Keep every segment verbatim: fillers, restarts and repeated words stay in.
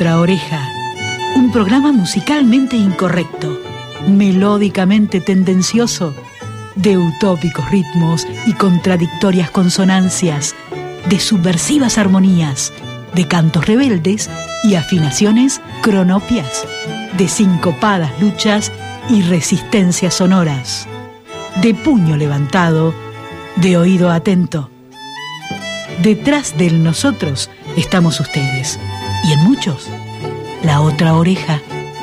Otra Oreja, un programa musicalmente incorrecto, melódicamente tendencioso, de utópicos ritmos y contradictorias consonancias, de subversivas armonías, de cantos rebeldes y afinaciones cronopias, de sincopadas luchas y resistencias sonoras, de puño levantado, de oído atento. Detrás del nosotros estamos ustedes, y en muchos, la otra oreja.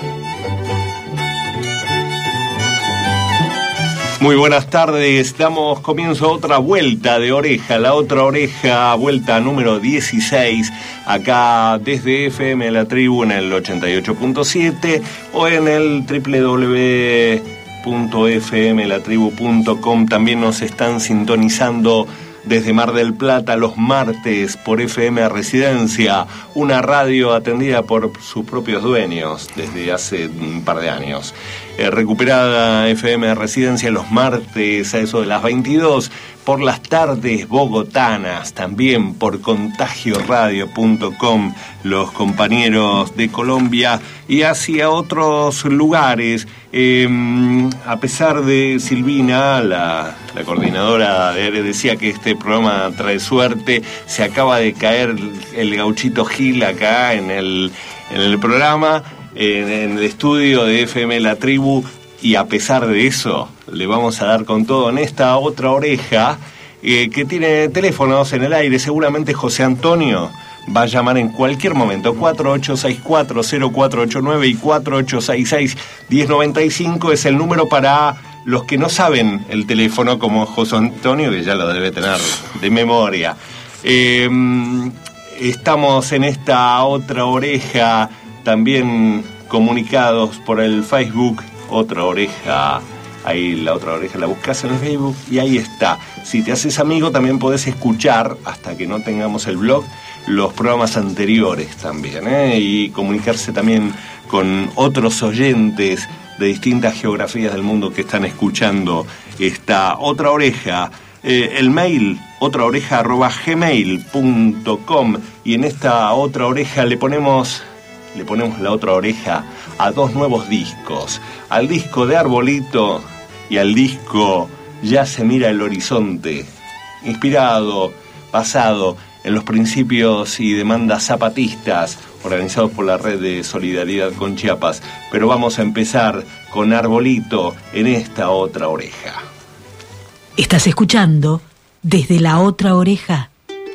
Muy buenas tardes, damos comienzo a otra vuelta de oreja, la otra oreja, vuelta número dieciséis, acá desde F M La Tribu en el ochenta y ocho punto siete o en el doble u doble u doble u punto f m la tribu punto com. También nos están sintonizando desde Mar del Plata los martes por F M Residencia, una radio atendida por sus propios dueños desde hace un par de años. Eh, recuperada F M Residencia los martes a eso de las veintidós, por las tardes bogotanas, también por contagio radio punto com, los compañeros de Colombia y hacia otros lugares. Eh, a pesar de Silvina, la, la coordinadora de Aire, decía que este programa trae suerte, se acaba de caer el gauchito Gil acá en el, en el programa, en, en el estudio de F M La Tribu, y a pesar de eso le vamos a dar con todo en esta otra oreja, eh, que tiene teléfonos en el aire. Seguramente José Antonio va a llamar en cualquier momento, cuatro ocho seis cuatro cero cuatro ocho nueve y cuatro ocho seis seis uno cero nueve cinco es el número para los que no saben el teléfono, como José Antonio, que ya lo debe tener de memoria. Eh, estamos en esta otra oreja, también comunicados por el Facebook, Otra Oreja. Ahí la otra oreja la buscas en el Facebook y ahí está. Si te haces amigo también podés escuchar, hasta que no tengamos el blog, los programas anteriores también, ¿eh? Y comunicarse también con otros oyentes de distintas geografías del mundo que están escuchando esta otra oreja. Eh, el mail, otraoreja arroba gmail punto com, y en esta otra oreja le ponemos, le ponemos la otra oreja a dos nuevos discos, al disco de Arbolito y al disco Ya se mira el horizonte, inspirado, basado en los principios y demandas zapatistas organizados por la Red de Solidaridad con Chiapas. Pero vamos a empezar con Arbolito en esta otra oreja. Estás escuchando desde la otra oreja.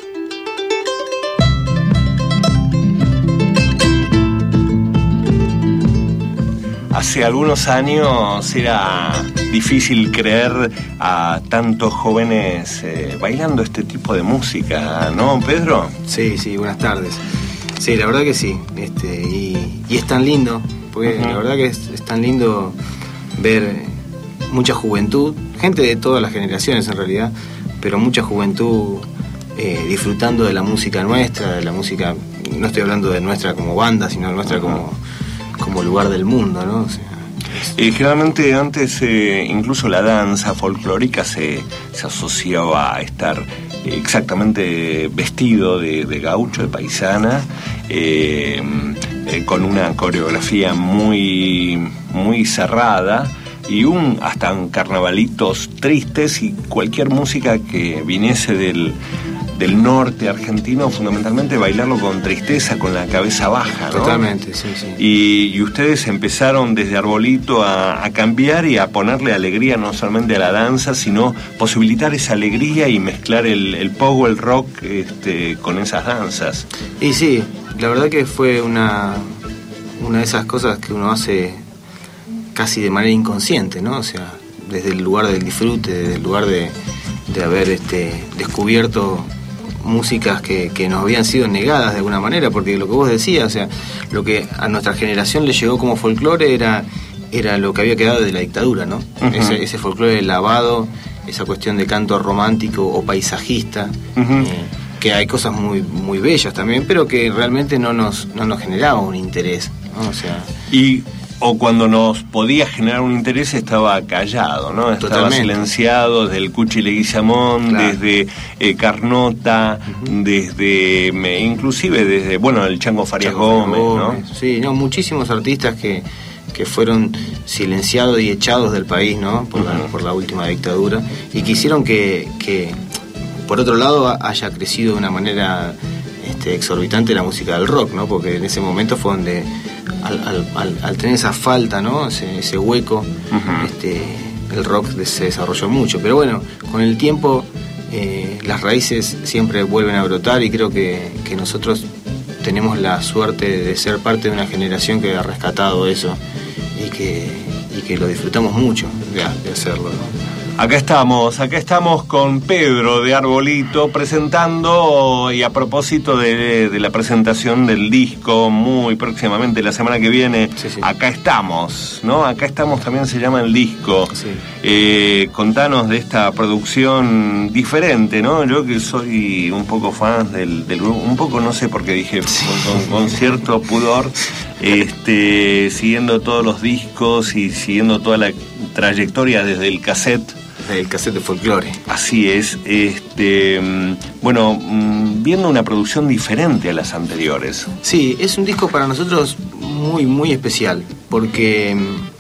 Hace algunos años era difícil creer a tantos jóvenes eh, bailando este tipo de música, ¿no, Pedro? Sí, sí, buenas tardes. Sí, la verdad que sí, este, y, y es tan lindo, porque uh-huh. la verdad que es, es tan lindo ver mucha juventud, gente de todas las generaciones en realidad, pero mucha juventud eh, disfrutando de la música nuestra, de la música, no estoy hablando de nuestra como banda, sino de nuestra uh-huh. como... como lugar del mundo, ¿no? O sea, es... eh, generalmente antes eh, incluso la danza folclórica se, se asociaba a estar eh, exactamente vestido de, de gaucho, de paisana, eh, eh, con una coreografía muy, muy cerrada y un hasta un carnavalitos tristes, y cualquier música que viniese del del norte argentino, fundamentalmente bailarlo con tristeza, con la cabeza baja, ¿no? Totalmente, sí, sí. Y, y ustedes empezaron desde Arbolito a, a cambiar y a ponerle alegría no solamente a la danza, sino posibilitar esa alegría y mezclar el, el pogo, el rock, este, con esas danzas. Y sí, la verdad que fue una, una de esas cosas que uno hace casi de manera inconsciente, ¿no? O sea, desde el lugar del disfrute, desde el lugar de, de haber este, descubierto músicas que, que nos habían sido negadas de alguna manera, porque lo que vos decías, o sea, lo que a nuestra generación le llegó como folclore era, era lo que había quedado de la dictadura, ¿no? Uh-huh. Ese, ese folclore lavado, esa cuestión de canto romántico o paisajista, uh-huh. eh, que hay cosas muy, muy bellas también, pero que realmente no nos, no nos generaba un interés, ¿no? O sea... Y o cuando nos podía generar un interés estaba callado, ¿no? Estaba Totalmente. silenciado desde el Cuchi Leguizamón, claro. desde eh, Carnota, uh-huh. desde me, inclusive desde, bueno, el Chango Farías Gómez, Gómez, ¿no? Sí, no, muchísimos artistas que, que fueron silenciados y echados del país, ¿no? Por, uh-huh. la, por la última dictadura, y quisieron que, que, por otro lado, haya crecido de una manera este, exorbitante la música del rock, ¿no? Porque en ese momento fue donde Al, al, al, al tener esa falta, ¿no? Ese, ese hueco, uh-huh. este, el rock se desarrolló mucho. Pero bueno, con el tiempo eh, las raíces siempre vuelven a brotar, y creo que, que nosotros tenemos la suerte de ser parte de una generación que ha rescatado eso y que, y que lo disfrutamos mucho de, de hacerlo, ¿no? Acá estamos, acá estamos con Pedro de Arbolito presentando, y a propósito de, de la presentación del disco muy próximamente, la semana que viene, sí, sí. Acá estamos, ¿no? Acá estamos también se llama el disco. Sí. Eh, contanos de esta producción diferente, ¿no? Yo que soy un poco fan del, del un poco no sé por qué dije, sí. con, con cierto pudor, este, siguiendo todos los discos y siguiendo toda la trayectoria desde el cassette. El cassette de folclore. Así es, este, bueno, viendo una producción diferente a las anteriores. Sí, es un disco para nosotros muy, muy especial, porque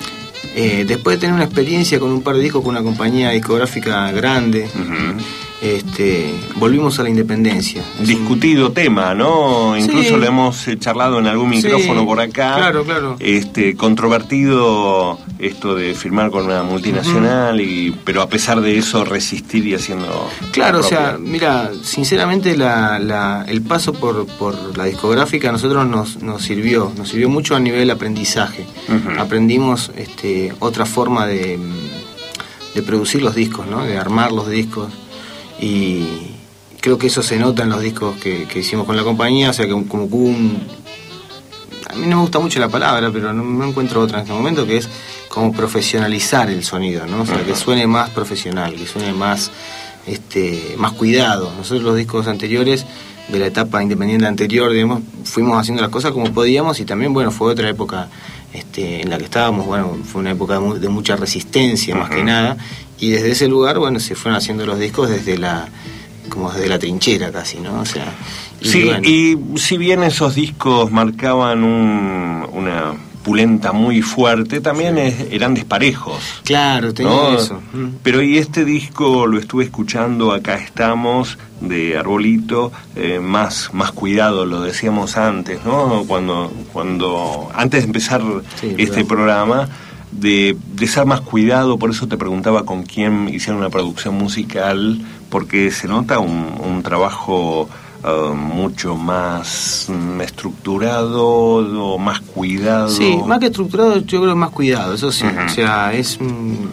eh, después de tener una experiencia con un par de discos con una compañía discográfica grande, uh-huh. este, volvimos a la independencia. Es discutido un... tema, ¿no? Incluso sí. lo hemos charlado en algún micrófono sí, por acá. Claro, claro. Este, controvertido esto de firmar con una multinacional, uh-huh. y pero a pesar de eso resistir y haciendo... Claro, o sea, mira, sinceramente la, la, el paso por, por la discográfica a nosotros nos, nos sirvió, nos sirvió mucho a nivel aprendizaje. Uh-huh. Aprendimos este, otra forma de, de producir los discos, ¿no? De armar los discos. Y creo que eso se nota en los discos que, que hicimos con la compañía, o sea, que como que hubo un... A mí no me gusta mucho la palabra, pero no, no encuentro otra en este momento, que es como profesionalizar el sonido, ¿no? O sea, uh-huh. que suene más profesional, que suene más, este, más cuidado. Nosotros los discos anteriores, de la etapa independiente anterior, digamos, fuimos haciendo las cosas como podíamos, y también, bueno, fue otra época este, en la que estábamos, bueno, fue una época de, mu- de mucha resistencia, uh-huh. más que nada. Y desde ese lugar, bueno, se fueron haciendo los discos desde la, como desde la trinchera casi, ¿no? O sea, y sí, bueno. Y si bien esos discos marcaban un, una pulenta muy fuerte, también es, eran desparejos. Claro, tenía ¿no? eso. Pero y este disco lo estuve escuchando, Acá estamos, de Arbolito, eh, más, más cuidado, lo decíamos antes, ¿no? Cuando, cuando antes de empezar sí, este verdad. programa, De, de ser más cuidado, por eso te preguntaba con quién hicieron una producción musical, porque se nota un, un trabajo uh, mucho más um, estructurado o más cuidado. Sí, más que estructurado, yo creo más cuidado, eso sí. Uh-huh. O sea, es un,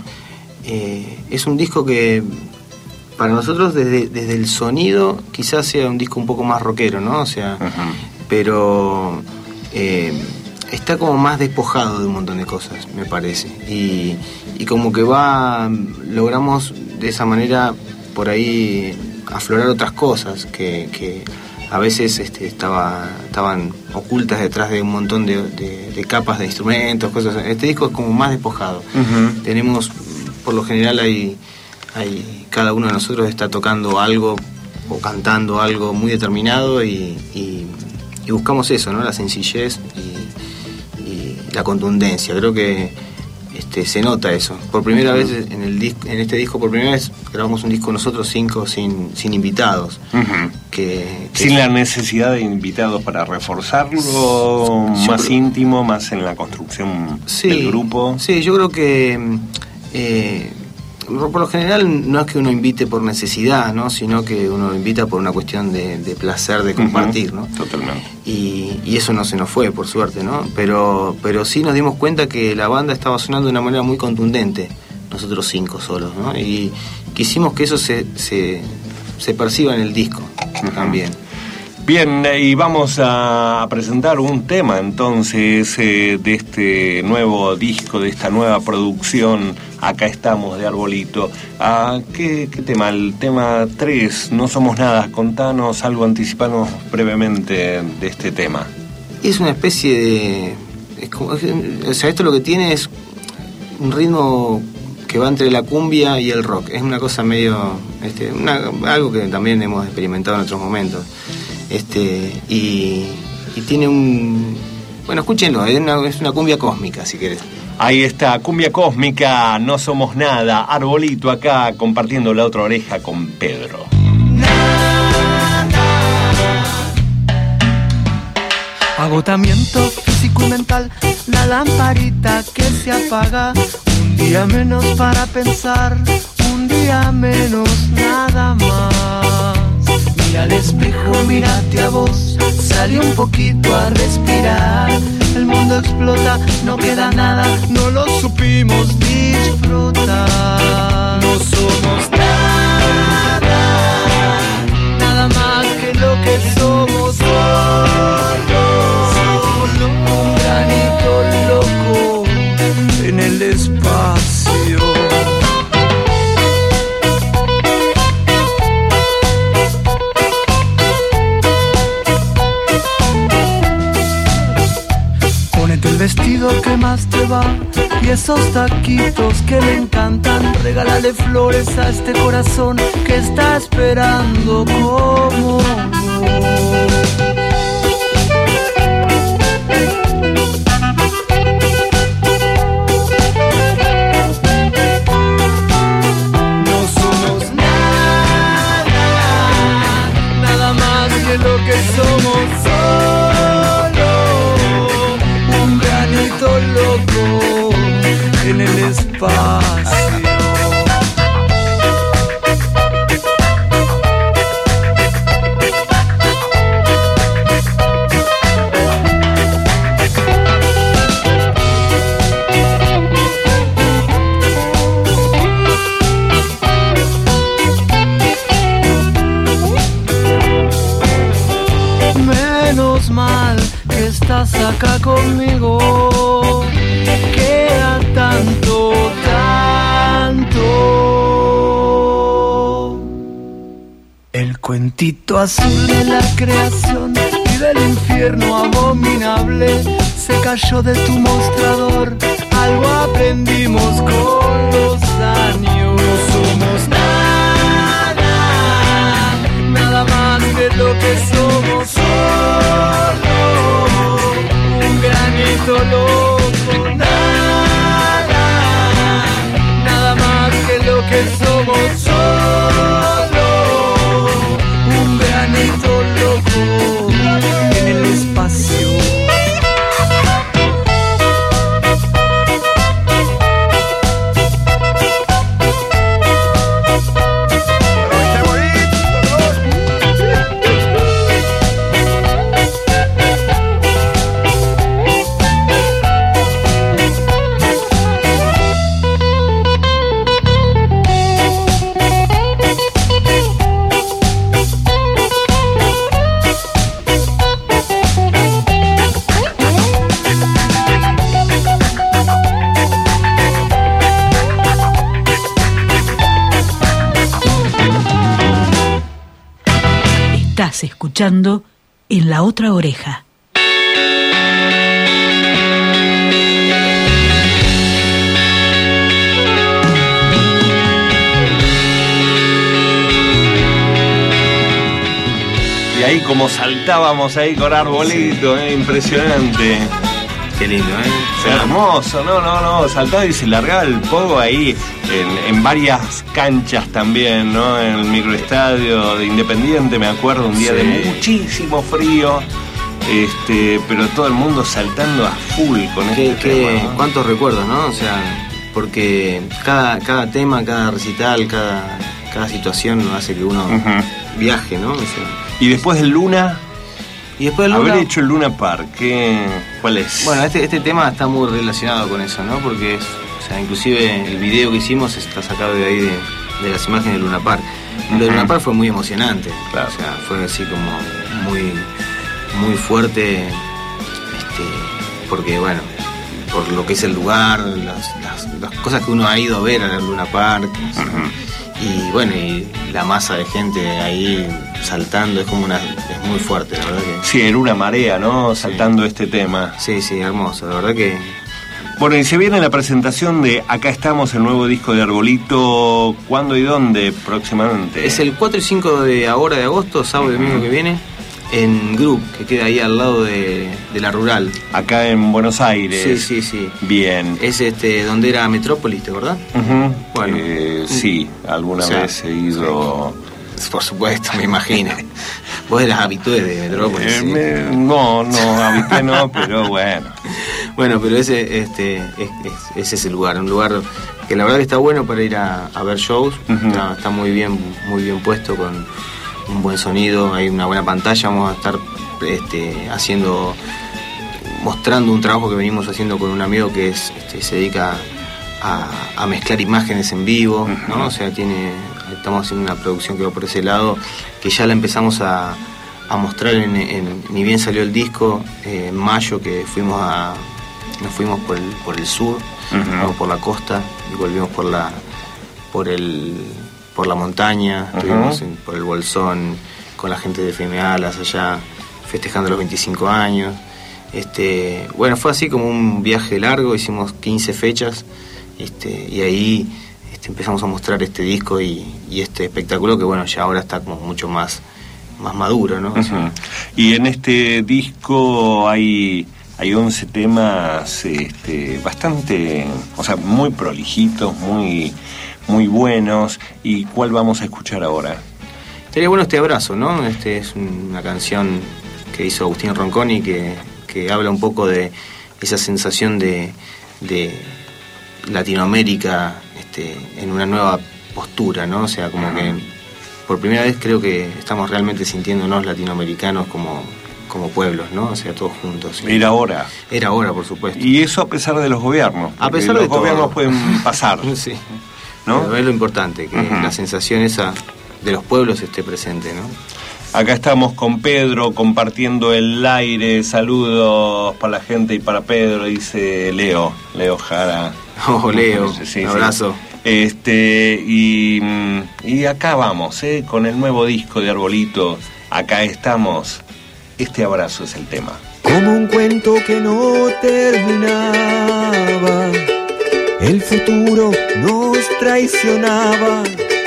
eh, es un disco que para nosotros desde, desde el sonido quizás sea un disco un poco más rockero, ¿no? O sea, uh-huh. pero... Eh, está como más despojado de un montón de cosas, me parece, y, y como que va, logramos de esa manera por ahí aflorar otras cosas que, que a veces este, estaba, estaban ocultas detrás de un montón de, de, de capas de instrumentos, cosas. Este disco es como más despojado. Uh-huh. Tenemos, por lo general hay, hay, cada uno de nosotros está tocando algo o cantando algo muy determinado, y, y, y buscamos eso, ¿no? La sencillez y la contundencia. Creo que este, se nota eso. Por primera uh-huh. vez en el disco, en este disco, por primera vez grabamos un disco nosotros cinco sin, sin invitados. Uh-huh. Que, que sin la necesidad de invitados para reforzarlo, sí, más creo, íntimo, más en la construcción sí, del grupo. Sí, yo creo que eh, por lo general no es que uno invite por necesidad, ¿no? Sino que uno invita por una cuestión de, de placer, de compartir, ¿no? Totalmente. Y, y eso no se nos fue, por suerte, ¿no? Pero, pero sí nos dimos cuenta que la banda estaba sonando de una manera muy contundente, nosotros cinco solos, ¿no? Y quisimos que eso se, se, se perciba en el disco uh-huh. también. Bien, y vamos a presentar un tema entonces eh, de este nuevo disco, de esta nueva producción, Acá estamos, de Arbolito. Ah, ¿qué, ¿Qué tema? El tema tres, No somos nada. Contanos algo, anticipanos brevemente de este tema. Es una especie de... es como, o sea, esto lo que tiene es un ritmo que va entre la cumbia y el rock. Es una cosa medio, este, una, algo que también hemos experimentado en otros momentos. Este, y, y tiene un, bueno, escúchenlo, es una, es una cumbia cósmica, si querés. Ahí está, cumbia cósmica, No Somos Nada, Arbolito acá compartiendo La Otra Oreja con Pedro. Agotamiento físico y mental, la lamparita que se apaga. Un día menos para pensar, un día menos nada más. Mira al espejo, mírate a vos, sale un poquito a respirar. El mundo explota, no queda nada, no lo supimos disfrutar. No somos nada, nada más que lo que somos. Solo, solo un granito loco en el espacio. El vestido que más te va y esos taquitos que me encantan. Regálale flores a este corazón que está esperando como vos. No somos nada, nada más que lo que somos. Loco en el espacio. Menos mal que estás acá conmigo. Queda tanto, tanto. El cuentito azul de la creación y del infierno abominable se cayó de tu mostrador. Algo aprendimos con los años. No somos nada, nada más que lo que somos. Solo un granito loco. Nada, nada más que lo que somos. Solo un granito loco en el espacio. Estás escuchando En la Otra Oreja. Y ahí como saltábamos ahí con Arbolito, sí. eh, impresionante. Qué lindo, ¿eh? Hermoso, no, no, no, saltaba y se largaba el pogo ahí en, en varias canchas también, ¿no? En el microestadio de Independiente, me acuerdo, un día sí. de muchísimo frío, este, pero todo el mundo saltando a full con ¿Qué, este qué, tema, ¿no? Cuántos recuerdos, ¿no? O sea, porque cada, cada tema, cada recital, cada, cada situación hace que uno uh-huh. viaje, ¿no? O sea, y después del Luna... Y después haber Luna, hecho el Luna Park, ¿qué, ¿cuál es? Bueno, este, este tema está muy relacionado con eso, ¿no? Porque es, o sea, inclusive el video que hicimos está sacado de ahí de, de las imágenes del Luna Park. Uh-huh. Lo del Luna Park fue muy emocionante, claro. O sea, fue así como muy, muy fuerte, este, porque bueno, por lo que es el lugar, las, las, las cosas que uno ha ido a ver en el Luna Park, uh-huh. y bueno, y la masa de gente ahí saltando, es como una, es muy fuerte, la verdad que. Sí, era una marea, ¿no? Saltando sí. este tema. Sí, sí, hermoso, la verdad que. Bueno, y se viene la presentación de Acá Estamos, el nuevo disco de Arbolito. ¿Cuándo y dónde próximamente? Es el cuatro y cinco de ahora de agosto, sábado y domingo que viene, en Group, que queda ahí al lado de, de la Rural. Acá en Buenos Aires. Sí, sí, sí. Bien. Es este donde era Metrópolis, ¿te acordás? Uh-huh. Bueno. Eh, sí, alguna o sea, vez he ido... Sí. Por supuesto, me imagino. Vos eras habitué de Metrópolis. Eh, ¿sí? me, no, no, habitué no, pero bueno. Bueno, pero ese, este, es, es, es ese lugar, un lugar que la verdad que está bueno para ir a, a ver shows. Uh-huh. está, está muy bien, muy bien puesto, con un buen sonido, hay una buena pantalla. Vamos a estar este, haciendo, mostrando un trabajo que venimos haciendo con un amigo que es, este, se dedica a, a mezclar imágenes en vivo, uh-huh. ¿no? O sea, tiene, estamos haciendo una producción que va por ese lado, que ya la empezamos a, a mostrar en, en, ni bien salió el disco, eh, en mayo, que fuimos a nos fuimos por el, por el sur, uh-huh. por la costa y volvimos por la por el por la montaña, uh-huh. estuvimos en, por el Bolsón con la gente de F M Alas allá festejando los veinticinco años. Este, bueno, fue así como un viaje largo, hicimos quince fechas, este, y ahí este, empezamos a mostrar este disco y, y este espectáculo que bueno, ya ahora está como mucho más, más maduro, ¿no? Uh-huh. Y en este disco hay Hay once temas este, bastante, o sea, muy prolijitos, muy, muy buenos. ¿Y cuál vamos a escuchar ahora? Sería bueno Este Abrazo, ¿no? Este es una canción que hizo Agustín Ronconi que, que habla un poco de esa sensación de, de Latinoamérica este, en una nueva postura, ¿no? O sea, como que por primera vez creo que estamos realmente sintiéndonos latinoamericanos como... como pueblos, ¿no? O sea, todos juntos. ¿Sí? Era hora. Era hora, por supuesto. Y eso a pesar de los gobiernos. A pesar de los todo. gobiernos pueden pasar. Sí. ¿No? Pero es lo importante, que uh-huh. la sensación esa de los pueblos esté presente, ¿no? Acá estamos con Pedro compartiendo el aire. Saludos para la gente y para Pedro, dice Leo. Leo Jara. Oh, Leo. Sí, un abrazo. Sí. Este, y, y acá vamos, ¿eh? Con el nuevo disco de Arbolito. Acá estamos. Este abrazo es el tema. Como un cuento que no terminaba, el futuro nos traicionaba.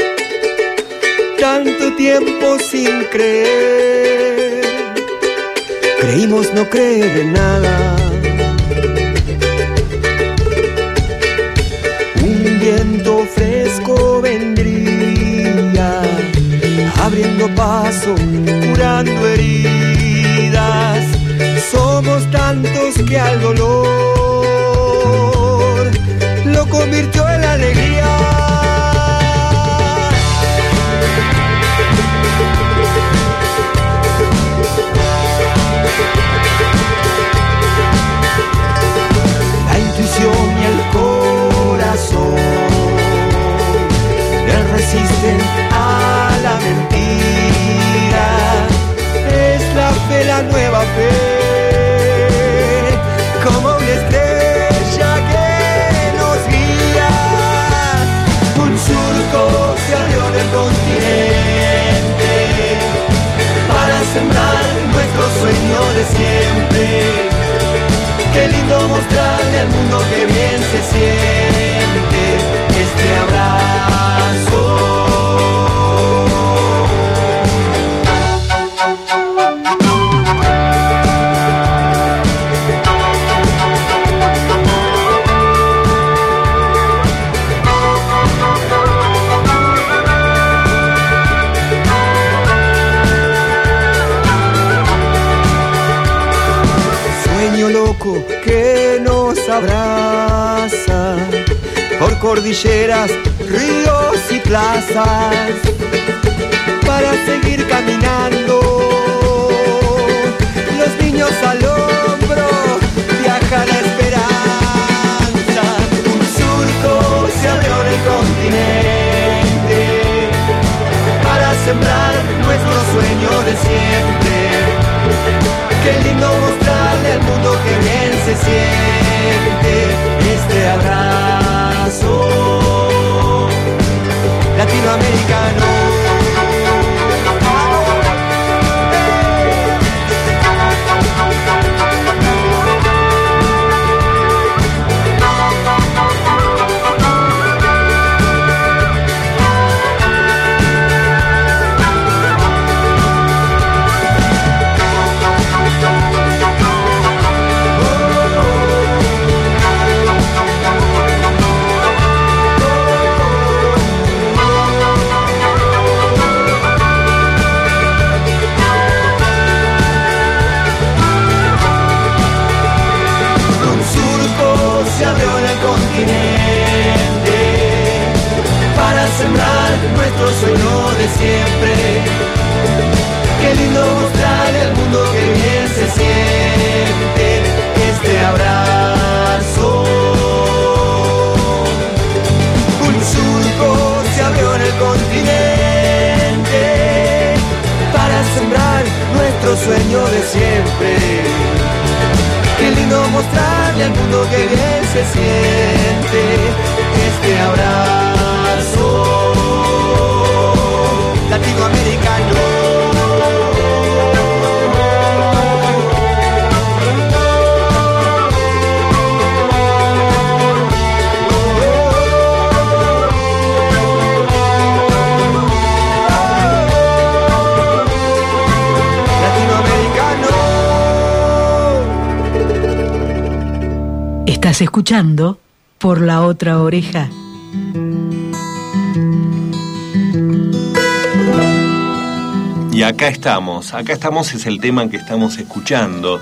Tanto tiempo sin creer, creímos no creer en nada. Un viento fresco vendría, abriendo paso, curando heridas. Somos tantos que al dolor lo convirtió en alegría. La intuición y el corazón le resisten a la mentira. Es la fe, la nueva fe, como una estrella que nos guía. Un surco se abrió en el continente para sembrar nuestro sueño de siempre. Qué lindo mostrarle al mundo que bien se siente este abrazo. Que nos abraza por cordilleras, ríos y plazas para seguir caminando. Los niños al hombro viajan a esperanza. Un surco se abrió en el continente para sembrar nuestro sueño de siempre. Qué lindo mostrarle al mundo que bien se siente este abrazo latinoamericano. nuestro sueño de siempre. Qué lindo mostrarle al mundo que bien se siente este abrazo. Un surco se abrió en el continente para sembrar nuestro sueño de siempre. Qué lindo mostrarle al mundo que bien se siente este abrazo latinoamericano. Estás escuchando Por la Otra Oreja. Y acá estamos, acá estamos es el tema que estamos escuchando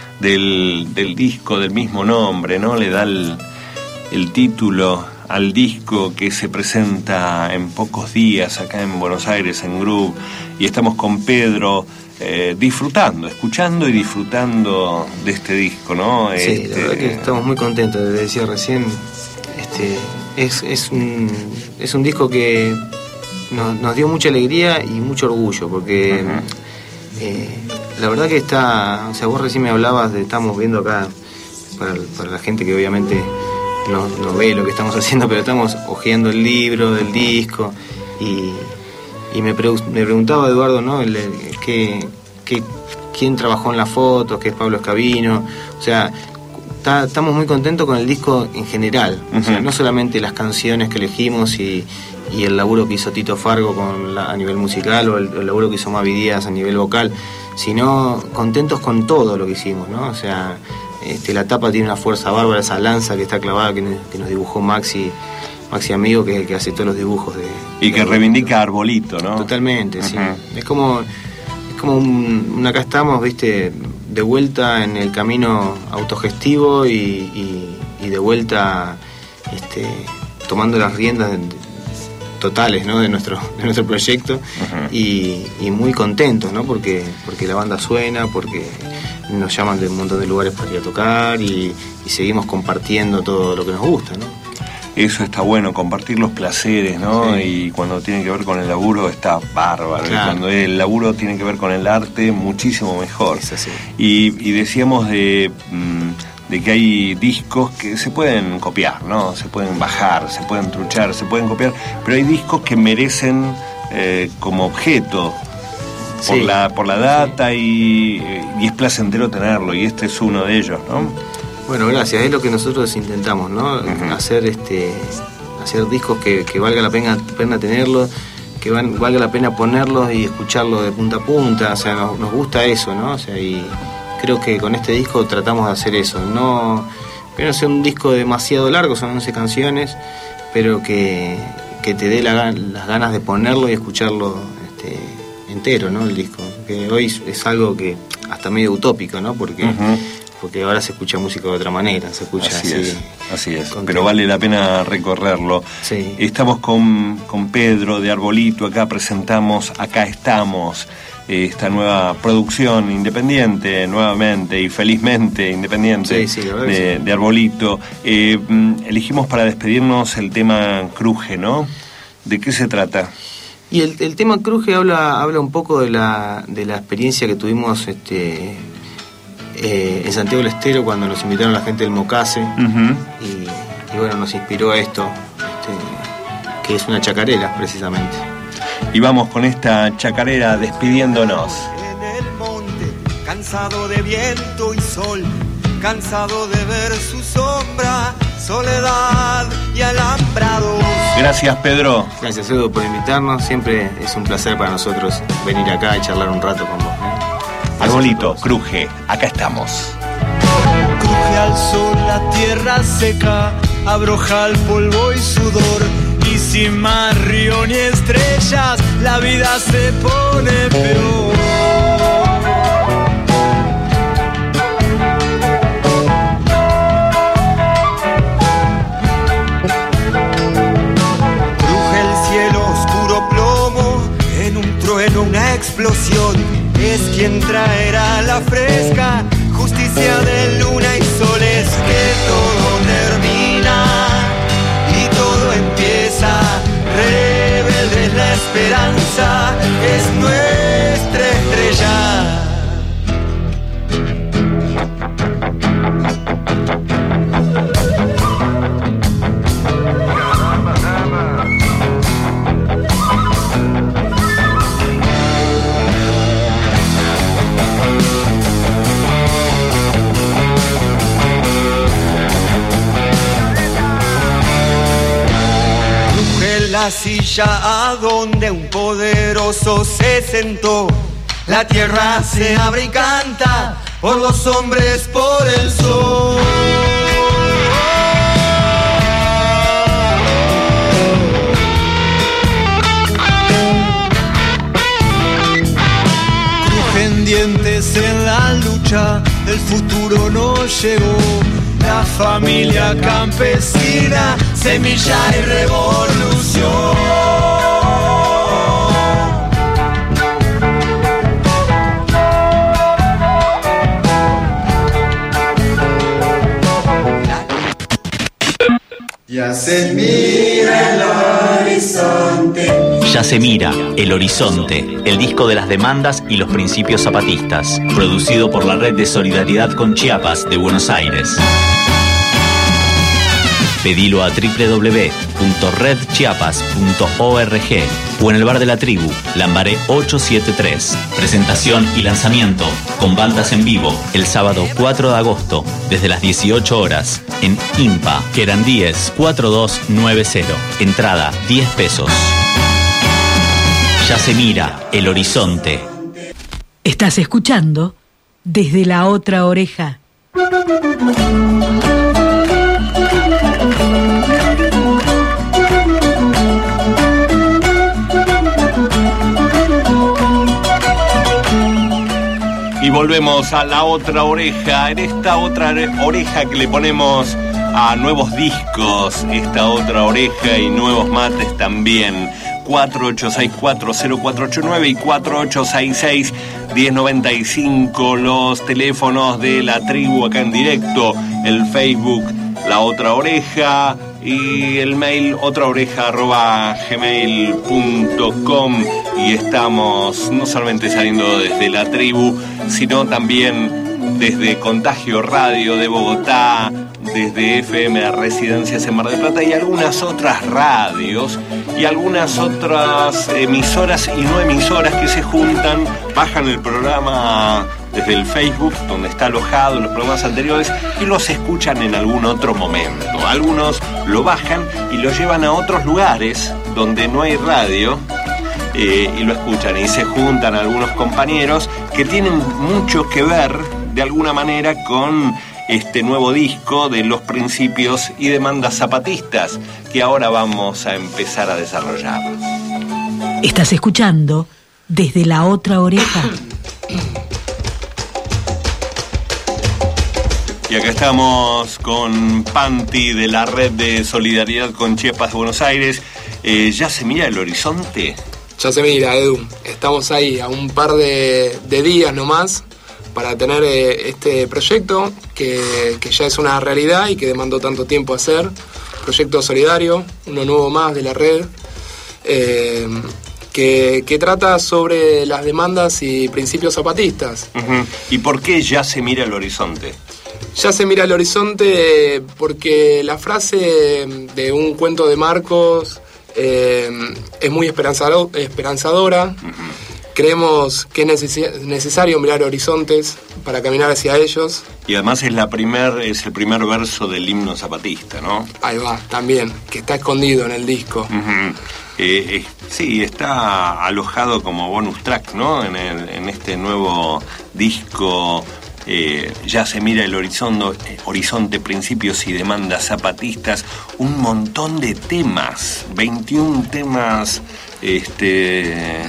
del, del disco del mismo nombre, ¿no? Le da el, el título al disco que se presenta en pocos días acá en Buenos Aires, en Groove, y estamos con Pedro eh, disfrutando, escuchando y disfrutando de este disco, ¿no? Sí, este... la verdad que estamos muy contentos, les decía recién, este, es, es, un, es un disco que nos, nos dio mucha alegría y mucho orgullo, porque uh-huh. eh, la verdad que está, o sea, vos recién me hablabas de, estamos viendo acá, para, para la gente que obviamente no, no ve lo que estamos haciendo, pero estamos hojeando el libro del disco, y, y me, pre, me preguntaba Eduardo, ¿no? El, el, que, que, quién trabajó en las fotos, que es Pablo Escabino, o sea, ta, estamos muy contentos con el disco en general, uh-huh. o sea, no solamente las canciones que elegimos y, y el laburo que hizo Tito Fargo con la, a nivel musical, o el, el laburo que hizo Mavi Díaz a nivel vocal, sino contentos con todo lo que hicimos, ¿no? O sea, este, la tapa tiene una fuerza bárbara, esa lanza que está clavada, que, que nos dibujó Maxi, Maxi Amigo, que es el que hace todos los dibujos de... Y de que reivindica a Arbolito, ¿no? Totalmente, uh-huh. sí. Es como, es como un, un, acá estamos, viste, de vuelta en el camino autogestivo y, y, y de vuelta este, tomando las riendas de, de, totales, ¿no? de nuestro de nuestro proyecto, uh-huh. y, y muy contentos, ¿no? porque porque la banda suena, porque nos llaman de un montón de lugares para ir a tocar, y, y seguimos compartiendo todo lo que nos gusta, ¿no? Eso está bueno, compartir los placeres, ¿no? Sí. Y cuando tiene que ver con el laburo está bárbaro. Claro. Y cuando el laburo tiene que ver con el arte, muchísimo mejor. Es así. Y, y decíamos de, de que hay discos que se pueden copiar, ¿no? Se pueden bajar, se pueden truchar, se pueden copiar, pero hay discos que merecen eh, como objeto por, sí. la, por la data, sí. y, y es placentero tenerlo, y este es uno de ellos, ¿no? Bueno, gracias, es lo que nosotros intentamos, ¿no? Uh-huh. Hacer este hacer discos que, que valga la pena, pena tenerlos, que van, valga la pena ponerlos y escucharlos de punta a punta, o sea, nos, nos gusta eso, ¿no? O sea, y creo que con este disco tratamos de hacer eso, no que no sea un disco demasiado largo, son once canciones, pero que, que te dé la, las ganas de ponerlo y escucharlo este, entero, ¿no? El disco, que hoy es algo que hasta medio utópico, ¿no? Porque uh-huh. porque ahora se escucha música de otra manera, se escucha así. Así es, así es, pero todo. Vale la pena recorrerlo. Sí. Estamos con, con Pedro de Arbolito, acá presentamos Acá Estamos, esta nueva producción independiente, nuevamente y felizmente independiente, sí, sí, la de, sí. de Arbolito. Eh, elegimos para despedirnos el tema Cruje, ¿no? ¿De qué se trata? Y el, el tema Cruje habla, habla un poco de la, de la experiencia que tuvimos este Eh, en Santiago del Estero cuando nos invitaron la gente del Mocase, uh-huh. y, y bueno, nos inspiró a esto, este, que es una chacarera precisamente. Y vamos con esta chacarera despidiéndonos. En el monte, cansado de viento y sol, cansado de ver su sombra, soledad y alambrados. Gracias, Pedro. Gracias, Edu, por invitarnos. Siempre es un placer para nosotros venir acá y charlar un rato con vos, ¿eh? Arbolito, Cruje, acá estamos. Cruje al sol la tierra seca, abroja el polvo y sudor, y sin más río ni estrellas, la vida se pone peor. Cruje el cielo oscuro, explosión es quien traerá la fresca justicia de luna y soles, que todo termina y todo empieza. Rebelde es la esperanza, es nuestra estrella. La silla a donde un poderoso se sentó. La tierra se abre y canta por los hombres, por el sol. Crujen dientes en la lucha, el futuro no llegó. La familia campesina, semilla y revolución. Ya se mira el horizonte. Ya se mira El Horizonte, el disco de las demandas y los principios zapatistas, producido por la Red de Solidaridad con Chiapas de Buenos Aires. Pedilo a doble u doble u doble u punto red chiapas punto org o en el Bar de la Tribu, Lambaré ochocientos setenta y tres. Presentación y lanzamiento con bandas en vivo el sábado cuatro de agosto desde las dieciocho horas en IMPA, Querandíes cuatro dos nueve cero. Entrada diez pesos. Ya se mira El Horizonte. Estás escuchando Desde la Otra Oreja. Y volvemos a la otra oreja, en esta otra oreja que le ponemos a nuevos discos, esta otra oreja y nuevos mates también. cuatro ocho seis cuatro cero cuatro ocho nueve y cuatro ocho seis seis uno cero nueve cinco, los teléfonos de la tribu acá en directo, el Facebook La Otra Oreja y el mail otraoreja arroba gmail punto com. Y estamos no solamente saliendo desde la tribu, sino también desde Contagio Radio de Bogotá, desde F M Residencias en Mar del Plata y algunas otras radios y algunas otras emisoras y no emisoras que se juntan, bajan el programa desde el Facebook donde está alojado los programas anteriores y los escuchan en algún otro momento. Algunos lo bajan y lo llevan a otros lugares donde no hay radio eh, y lo escuchan y se juntan algunos compañeros que tienen mucho que ver de alguna manera con este nuevo disco de los principios y demandas zapatistas que ahora vamos a empezar a desarrollar. Estás escuchando Desde la Otra Oreja. Y acá estamos con Panti de la Red de Solidaridad con Chiapas de Buenos Aires. Eh, ¿Ya se mira el horizonte? Ya se mira, Edu. Estamos ahí a un par de, de días nomás para tener eh, este proyecto que, que ya es una realidad y que demandó tanto tiempo hacer. Proyecto solidario, uno nuevo más de la red, eh, que, que trata sobre las demandas y principios zapatistas. Uh-huh. ¿Y por qué ya se mira el horizonte? Ya se mira el horizonte porque la frase de un cuento de Marcos eh, es muy esperanzado, esperanzadora. Uh-huh. Creemos que es neces- necesario mirar horizontes para caminar hacia ellos. Y además es, la primer, es el primer verso del himno zapatista, ¿no? Ahí va, también, que está escondido en el disco. Uh-huh. Eh, eh, sí, está alojado como bonus track, ¿no? En, el, en este nuevo disco. Eh, ya se mira el horizonte, eh, horizonte, principios y demandas zapatistas, un montón de temas, veintiún temas este,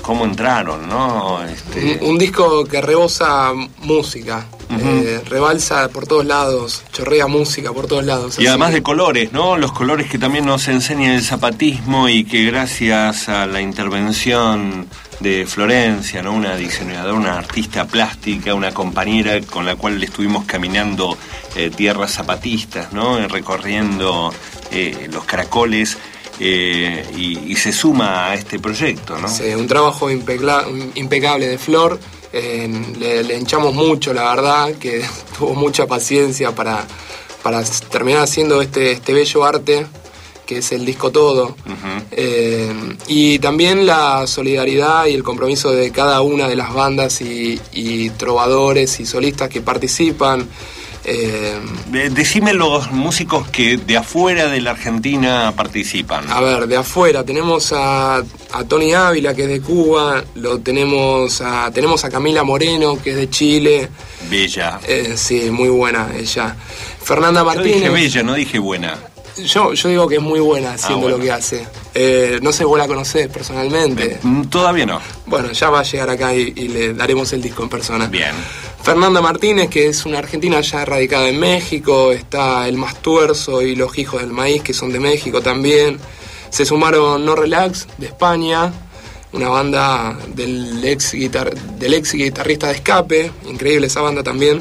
cómo entraron, ¿no? Este... Un, un disco que rebosa música, uh-huh. eh, rebalsa por todos lados, chorrea música por todos lados. Y además que... de colores, ¿no? Los colores que también nos enseña el zapatismo y que gracias a la intervención de Florencia, ¿no? Una diseñadora, una artista plástica, una compañera con la cual estuvimos caminando eh, tierras zapatistas, ¿no? Recorriendo eh, los caracoles. Eh, y, y se suma a este proyecto, ¿no? Sí, un trabajo impecla, impecable de Flor. Eh, le, le hinchamos mucho, la verdad, que tuvo mucha paciencia para, para terminar haciendo este, este bello arte que es el disco todo. Uh-huh. Eh, y también la solidaridad y el compromiso de cada una de las bandas y, y trovadores y solistas que participan. Eh, Decime los músicos que de afuera de la Argentina participan. A ver, de afuera tenemos a, a Tony Ávila, que es de Cuba, lo tenemos a, tenemos a Camila Moreno, que es de Chile. Bella. Eh, sí, muy buena ella. Fernanda Martínez. Yo dije bella, no dije buena. Yo, yo digo que es muy buena haciendo ah, bueno. lo que hace. Eh, no sé, vos la conocés personalmente. Eh, todavía no. Bueno, ya va a llegar acá y, y le daremos el disco en persona. Bien. Fernanda Martínez, que es una argentina ya radicada en México. Está El Mastuerzo y Los Hijos del Maíz, que son de México también. Se sumaron No Relax, de España. Una banda del ex, guitar- del ex guitarrista de Escape. Increíble esa banda también.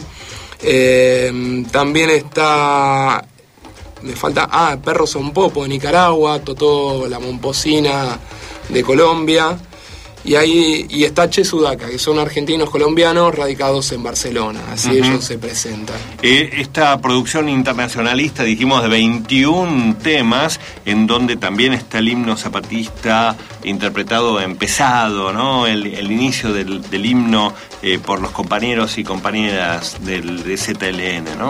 Eh, también está... Me falta... Ah, Perros Son Popo de Nicaragua, Totó La Momposina de Colombia. Y ahí y está Che Sudaca, que son argentinos colombianos radicados en Barcelona. Así uh-huh. ellos se presentan. Eh, esta producción internacionalista, dijimos, de veintiún temas, en donde también está el himno zapatista interpretado en pesado, ¿no? El, el inicio del, del himno eh, por los compañeros y compañeras del de Z L N, ¿no?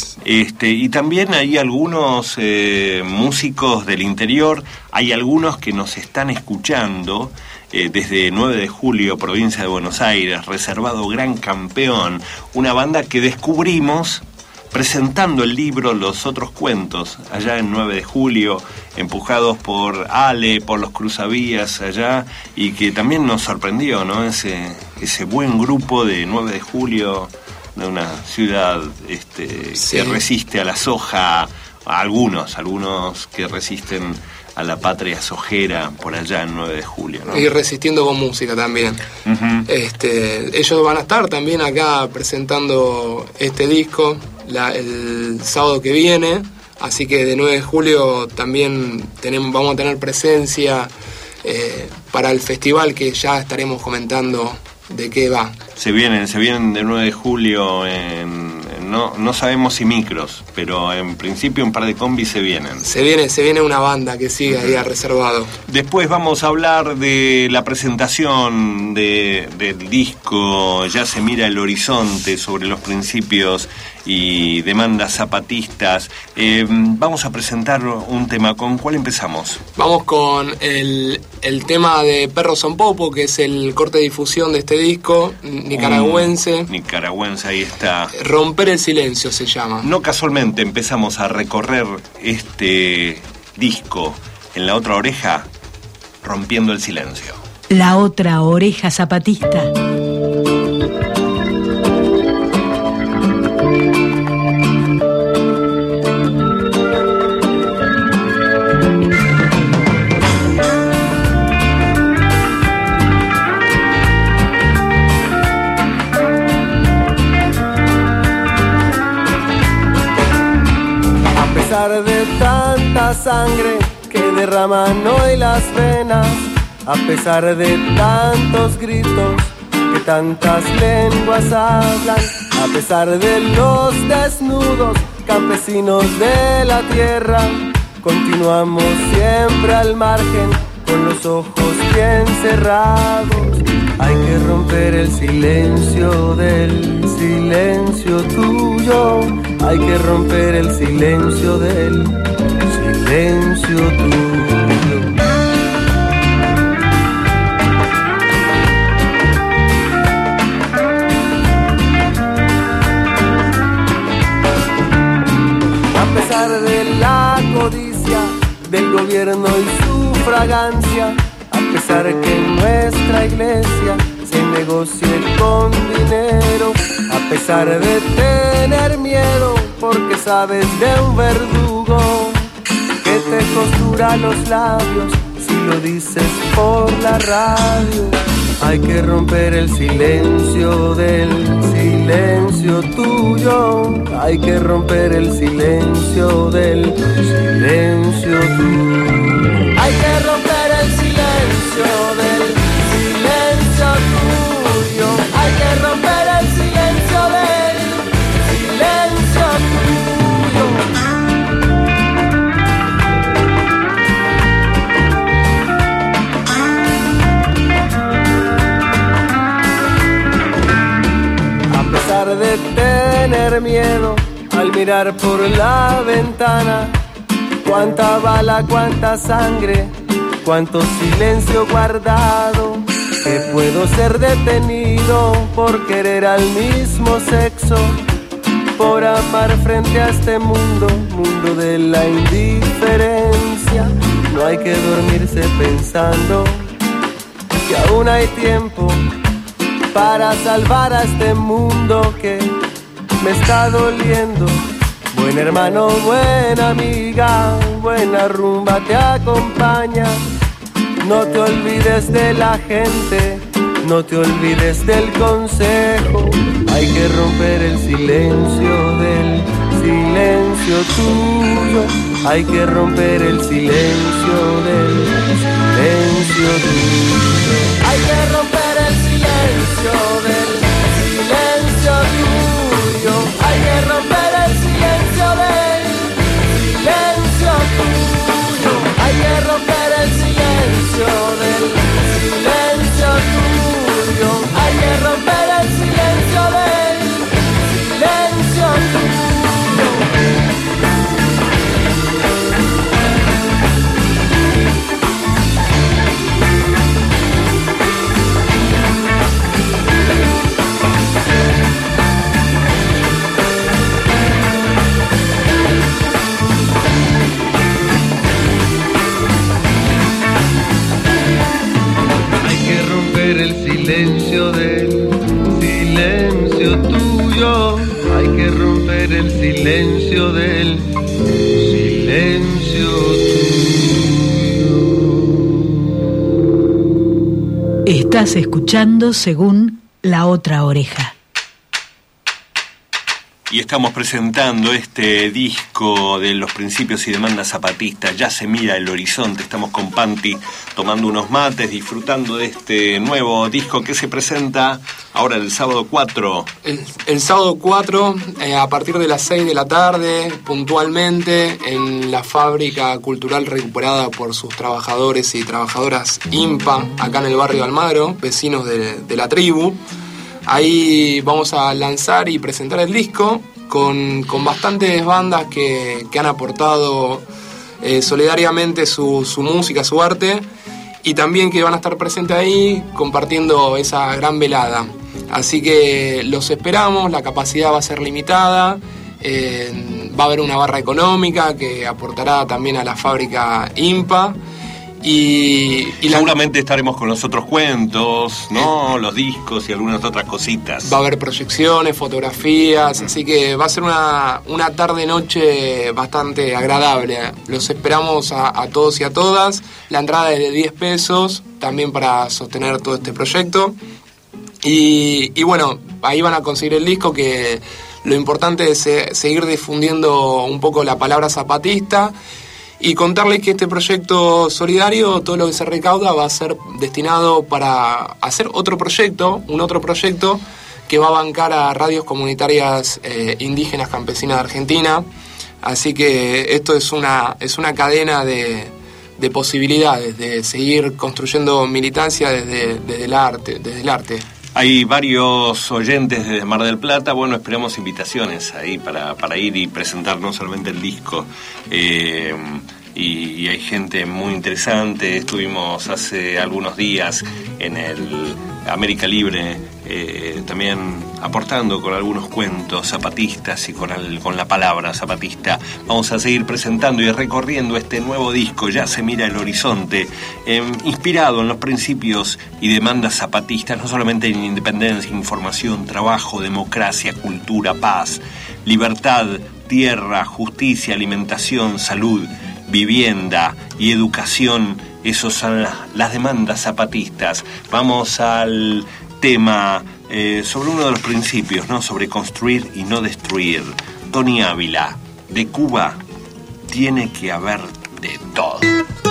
Este, y también hay algunos eh, músicos del interior, hay algunos que nos están escuchando. Eh, desde nueve de julio, provincia de Buenos Aires, Reservado Gran Campeón, una banda que descubrimos presentando el libro Los Otros Cuentos, allá en nueve de julio, empujados por Ale, por los Cruzavías allá, y que también nos sorprendió, ¿no? Ese, ese buen grupo de nueve de julio, de una ciudad este, sí. que resiste a la soja, a algunos, algunos que resisten a la patria sojera por allá en nueve de julio, ¿no? Y resistiendo con música también. Uh-huh. Este, ellos van a estar también acá presentando este disco la, el sábado que viene, así que de nueve de julio también tenemos, vamos a tener presencia eh, para el festival que ya estaremos comentando de qué va. Se vienen, se vienen de nueve de julio en... No, no sabemos si micros, pero en principio un par de combis se vienen. Se viene, se viene una banda que sigue ahí a Reservado. Después vamos a hablar de la presentación de, del disco Ya se mira el horizonte, sobre los principios y demandas zapatistas. Eh, vamos a presentar un tema. ¿Con cuál empezamos? Vamos con el, el tema de Perros Son Popo, que es el corte de difusión de este disco nicaragüense. Un nicaragüense, ahí está. Romper el silencio se llama. No casualmente empezamos a recorrer este disco en La Otra Oreja, rompiendo el silencio. La Otra Oreja zapatista. De tanta sangre que derraman hoy las venas, a pesar de tantos gritos que tantas lenguas hablan, a pesar de los desnudos campesinos de la tierra, continuamos siempre al margen con los ojos bien cerrados. Hay que romper el silencio del silencio tuyo. Hay que romper el silencio del silencio tuyo. A pesar de la codicia del gobierno y su fragancia, a pesar que no es nuestra iglesia se negocie con dinero, a pesar de tener miedo, porque sabes de un verdugo que te costura los labios si lo dices por la radio. Hay que romper el silencio del silencio tuyo. Hay que romper el silencio del silencio tuyo. Hay que romper el silencio del silencio tuyo. Hay que romper el silencio del silencio tuyo. De tener miedo al mirar por la ventana, cuánta bala, cuánta sangre, cuánto silencio guardado, que puedo ser detenido por querer al mismo sexo, por amar frente a este mundo, mundo de la indiferencia. No hay que dormirse pensando que aún hay tiempo para salvar a este mundo que me está doliendo. Buen hermano, buena amiga, buena rumba te acompaña. No te olvides de la gente, no te olvides del consejo. Hay que romper el silencio del silencio tuyo. Hay que romper el silencio del silencio tuyo. Hay que romper el silencio del silencio tuyo. Hay que romper el silencio del silencio tuyo. Hay que romper el silencio del silencio tuyo. Hay que romper el silencio del silencio tuyo. El silencio del silencio tuyo. Hay que romper el silencio del silencio tuyo. Estás escuchando Según la Otra Oreja. Y estamos presentando este disco de los principios y demandas zapatistas. Ya se mira el horizonte. Estamos con Panti tomando unos mates, disfrutando de este nuevo disco que se presenta ahora el sábado cuatro. El, el sábado cuatro, eh, a partir de las seis de la tarde, puntualmente, en la fábrica cultural recuperada por sus trabajadores y trabajadoras I M P A, acá en el barrio Almagro, vecinos de, de la tribu. Ahí vamos a lanzar y presentar el disco con, con bastantes bandas que, que han aportado eh, solidariamente su, su música, su arte, y también que van a estar presentes ahí compartiendo esa gran velada. Así que los esperamos, la capacidad va a ser limitada, eh, va a haber una barra económica que aportará también a la fábrica I M P A. Y, y seguramente la... estaremos con los otros cuentos, ¿no? Eh, los discos y algunas otras cositas. Va a haber proyecciones, fotografías, mm. así que va a ser una, una tarde-noche bastante agradable. Los esperamos a, a todos y a todas. La entrada es de diez pesos, también para sostener todo este proyecto. Y, y bueno, ahí van a conseguir el disco, que lo importante es eh, seguir difundiendo un poco la palabra zapatista. Y contarles que este proyecto solidario, todo lo que se recauda va a ser destinado para hacer otro proyecto, un otro proyecto que va a bancar a radios comunitarias eh, indígenas campesinas de Argentina. Así que esto es una, es una cadena de, de posibilidades, de seguir construyendo militancia desde, desde el arte, desde el arte. Hay varios oyentes desde Mar del Plata. Bueno, esperamos invitaciones ahí para, para ir y presentar no solamente el disco. Eh, y, y hay gente muy interesante. Estuvimos hace algunos días en el América Libre, eh, también aportando con algunos cuentos zapatistas y con, el, con la palabra zapatista. Vamos a seguir presentando y recorriendo este nuevo disco, Ya se mira el horizonte, eh, inspirado en los principios y demandas zapatistas, no solamente en independencia, información, trabajo, democracia, cultura, paz, libertad, tierra, justicia, alimentación, salud, vivienda y educación. Esas son las, las demandas zapatistas. Vamos al tema eh, sobre uno de los principios, ¿no? Sobre construir y no destruir. Tony Ávila, de Cuba, tiene que haber de todo.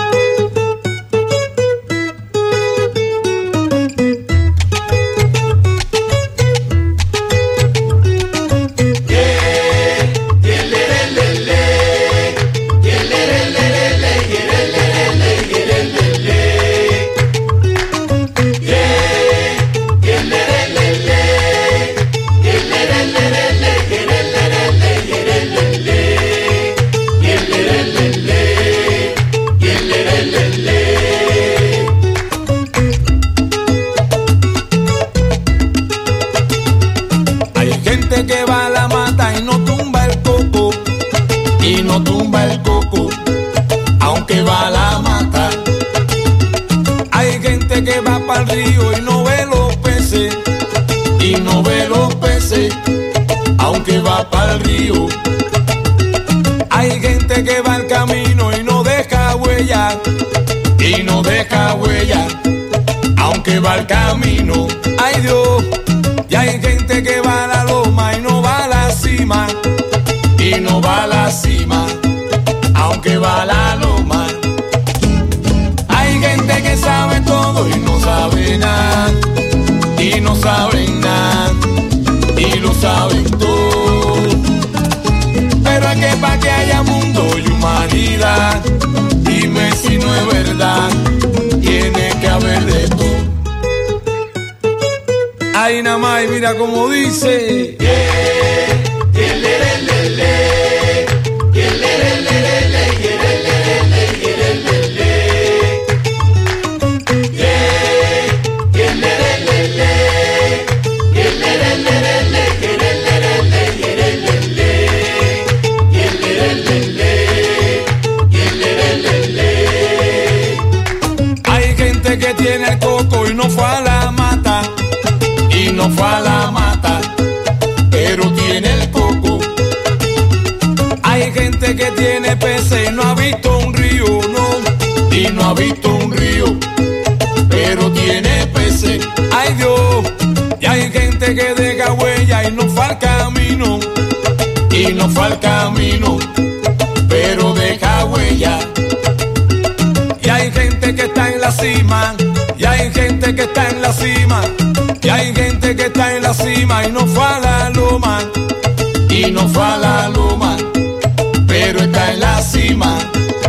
Aunque va pa'l río, hay gente que va al camino y no deja huella, y no deja huella, aunque va al camino, ay Dios, y hay gente que va a la loma y no va a la cima, y no va a la cima, aunque va a la loma, hay gente que sabe todo y no sabe nada, y no saben nada, y lo saben todo, pero es que pa' que haya mundo y humanidad, dime si no es verdad, tiene que haber de todo. Ahí nada más, y mira como dice, yeah, yeah, le, le, le, le, yeah, le, le, le, le, le, yeah, le, le, le, le, yeah, le, le, le, yeah, yeah, le, le, le, le, yeah, le, le, le, le. Que tiene el coco y no fue a la mata, y no fue a la mata, pero tiene el coco. Hay gente que tiene peces y no ha visto un río, no, y no ha visto un río, pero tiene peces, ay Dios. Y hay gente que deja huella y no fue al camino, y no fue al camino, pero deja huella. Y hay gente que está en la cima, y hay gente que está en la cima, y hay gente que está en la cima y no fue a la loma, y no fue a la loma, pero está en la cima.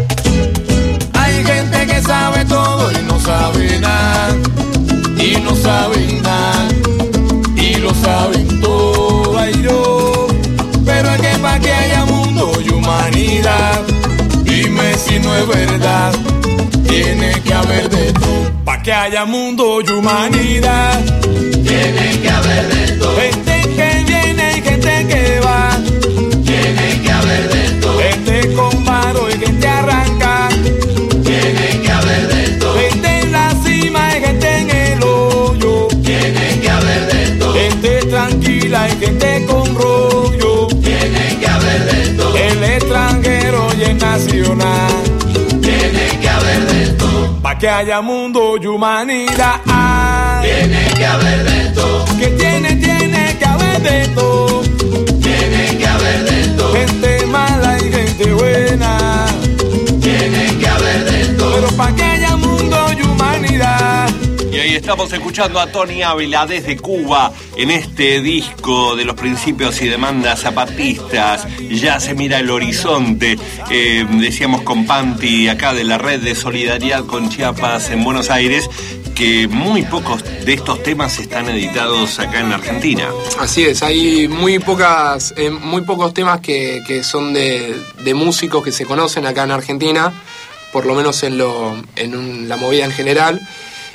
Hay gente que sabe todo y no sabe nada, y no saben nada, y lo saben todo, ay yo, pero es que pa' que haya mundo y humanidad, dime si no es verdad, tiene que haber de todo. Pa' que haya mundo y humanidad, tiene que haber de todo. Gente que viene y gente que va, tiene que haber de todo. Gente con varo y gente arranca, tiene que haber de todo. Gente en la cima y gente en el hoyo, tiene que haber de todo. Gente tranquila y gente con rollo, tiene que haber de todo. El extranjero y el nacional, tiene que haber de todo. Pa' que haya mundo y humanidad, tiene que haber de todo. Que tiene, tiene que haber de todo. Tiene que haber de todo. Gente mala y gente buena, tiene que haber de todo. Pero pa' que haya mundo y humanidad. Y ahí estamos escuchando a Tony Ávila desde Cuba en este disco de los principios y demandas zapatistas. Ya se mira el horizonte. Eh, decíamos con Panti acá de la Red de Solidaridad con Chiapas en Buenos Aires que muy pocos de estos temas están editados acá en Argentina. Así es, hay muy pocas, eh, muy pocos temas que, que son de, de músicos que se conocen acá en Argentina, por lo menos en, lo, en un, la movida en general.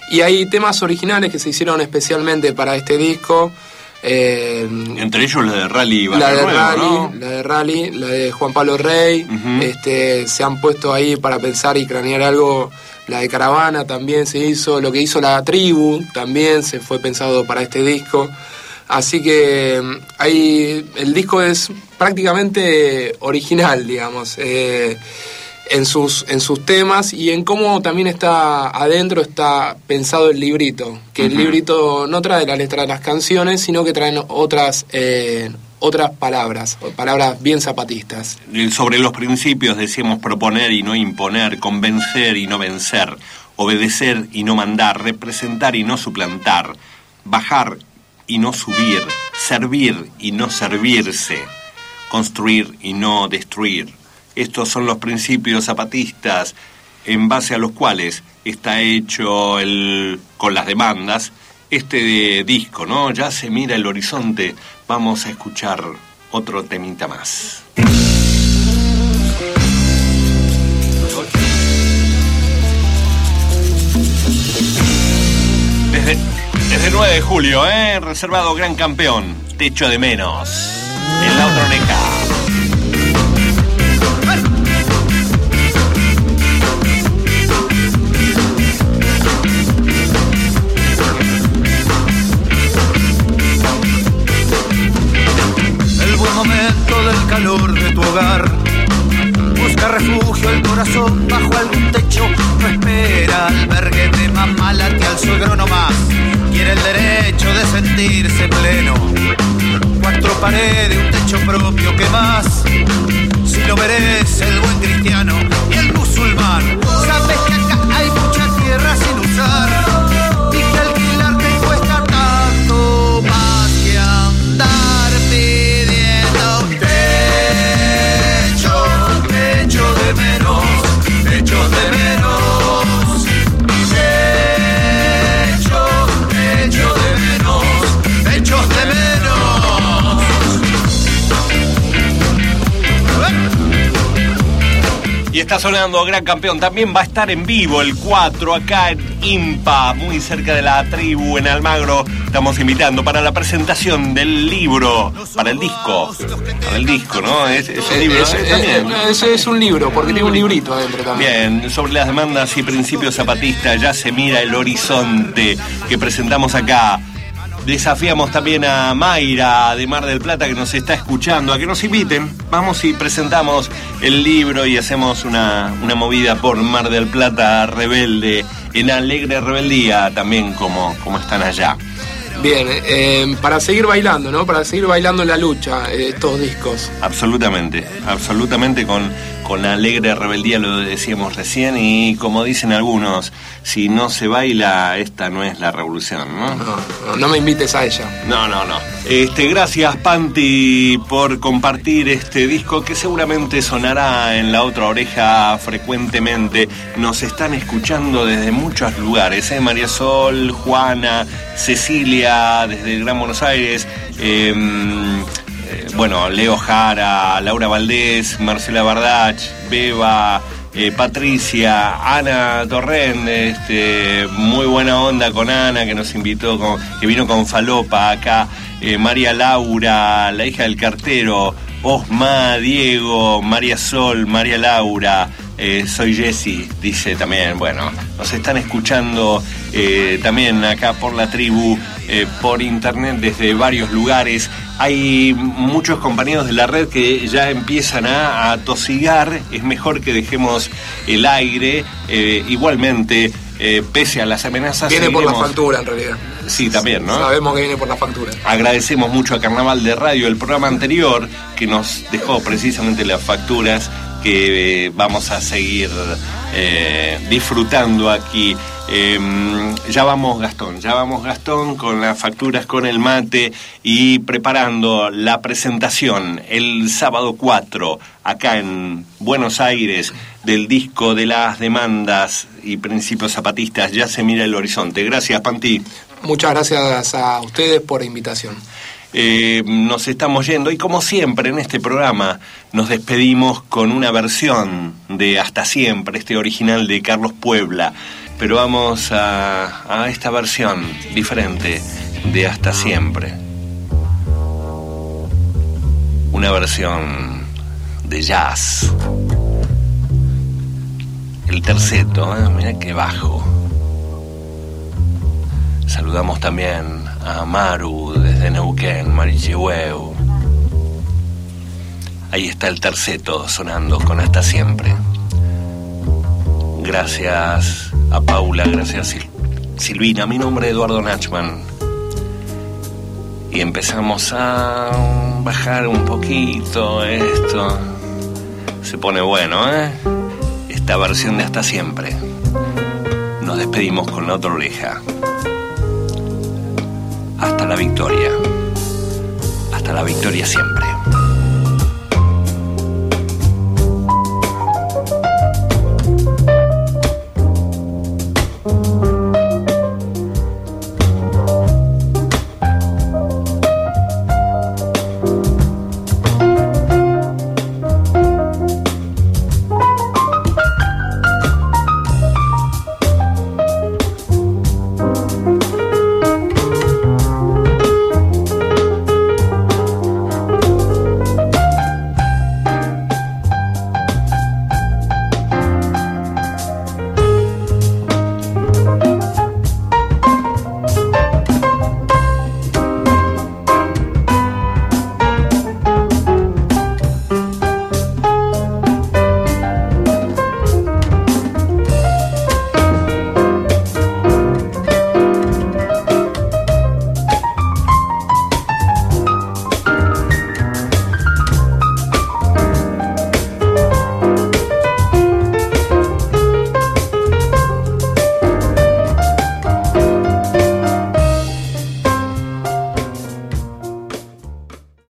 Y hay temas originales que se hicieron especialmente para este disco. Eh, Entre ellos la de Rally la de Nuevo, Rally, ¿no? la de Rally, la de Juan Pablo Rey. Uh-huh. Este, se han puesto ahí para pensar y cranear algo. La de Caravana también se hizo. Lo que hizo la Tribu también se fue pensado para este disco. Así que ahí el disco es prácticamente original, digamos. Eh, en sus en sus temas y en cómo también está adentro está pensado el librito, que uh-huh. el librito no trae la letra de las canciones, sino que traen otras eh, otras palabras, palabras bien zapatistas. Sobre los principios decíamos proponer y no imponer, convencer y no vencer, obedecer y no mandar, representar y no suplantar, bajar y no subir, servir y no servirse, construir y no destruir. Estos son los principios zapatistas en base a los cuales está hecho el, con las demandas este de disco, ¿no? Ya se mira el horizonte. Vamos a escuchar otro temita más. Desde, desde nueve de julio, ¿eh? Reservado Gran Campeón. Te echo de menos. En la otra oreja. Momento del calor de tu hogar, busca refugio el corazón bajo algún techo, no espera albergue de mamá, late al suegro nomás, quiere el derecho de sentirse pleno, cuatro paredes, un techo propio, ¿qué más? Si lo merece el buen cristiano y el musulmán, sabes que acá hay mucha tierra sin usar y que alquilar te cuesta tanto más que andar pidiendo. De menos, hechos de menos, hechos, hechos de menos, hechos de menos. Y está sonando Gran Campeón. También va a estar en vivo el cuatro acá en Impa, muy cerca de la Tribu en Almagro. Estamos invitando para la presentación del libro, para el disco, para el disco, ¿no? Es, es un libro, es, ¿eh? es, También. Es, es un libro, porque tiene un librito adentro también. Bien, sobre las demandas y principios zapatistas, ya se mira el horizonte que presentamos acá. Desafiamos también a Mayra de Mar del Plata, que nos está escuchando, a que nos inviten. Vamos y presentamos el libro y hacemos una, una movida por Mar del Plata rebelde, en alegre rebeldía también, como, como están allá. Bien, eh, para seguir bailando, ¿no? Para seguir bailando en la lucha, eh, estos discos. Absolutamente, absolutamente con, con alegre rebeldía, lo decíamos recién, y como dicen algunos, si no se baila, esta no es la revolución, ¿no? No, no, no me invites a ella. No, no, no. Este, gracias, Panti, por compartir este disco que seguramente sonará en la otra oreja frecuentemente. Nos están escuchando desde muchos lugares, ¿eh? María Sol, Juana, Cecilia, desde el Gran Buenos Aires, eh, eh, bueno, Leo Jara, Laura Valdés, Marcela Bardach, Beba, eh, Patricia, Ana Torren, este, muy buena onda con Ana, que nos invitó, con, que vino con Falopa acá, eh, María Laura, la hija del cartero, Osma, Diego, María Sol, María Laura, eh, soy Jessy, dice también. Bueno, nos están escuchando eh, también acá por la tribu, eh, por internet desde varios lugares. Hay muchos compañeros de la red que ya empiezan a, a tosigar. Es mejor que dejemos el aire. Eh, igualmente, eh, pese a las amenazas, viene seguiremos... por la factura en realidad. Sí, también, ¿no? Sabemos que viene por la factura. Agradecemos mucho a Carnaval de Radio, el programa anterior, que nos dejó precisamente las facturas que eh, vamos a seguir eh, disfrutando aquí. Eh, ya vamos Gastón, ya vamos Gastón con las facturas, con el mate y preparando la presentación el sábado cuatro acá en Buenos Aires del disco de las demandas y principios zapatistas. Ya se mira el horizonte. Gracias, Panti. Muchas gracias a ustedes por la invitación. Eh, nos estamos yendo y como siempre en este programa nos despedimos con una versión de Hasta Siempre, este original de Carlos Puebla. pero vamos a, a esta versión diferente de Hasta Siempre. Una versión de jazz. El terceto, ¿eh? Mirá qué bajo. Saludamos también a Maru desde Neuquén, Marichihueu. Ahí está el terceto sonando con Hasta Siempre. Gracias a Paula, gracias Sil- Silvina. Mi nombre es Eduardo Nachman. Y empezamos a bajar un poquito esto. Se pone bueno, ¿eh? Esta versión de Hasta Siempre. Nos despedimos con la otra oreja. Hasta la victoria. Hasta la victoria siempre.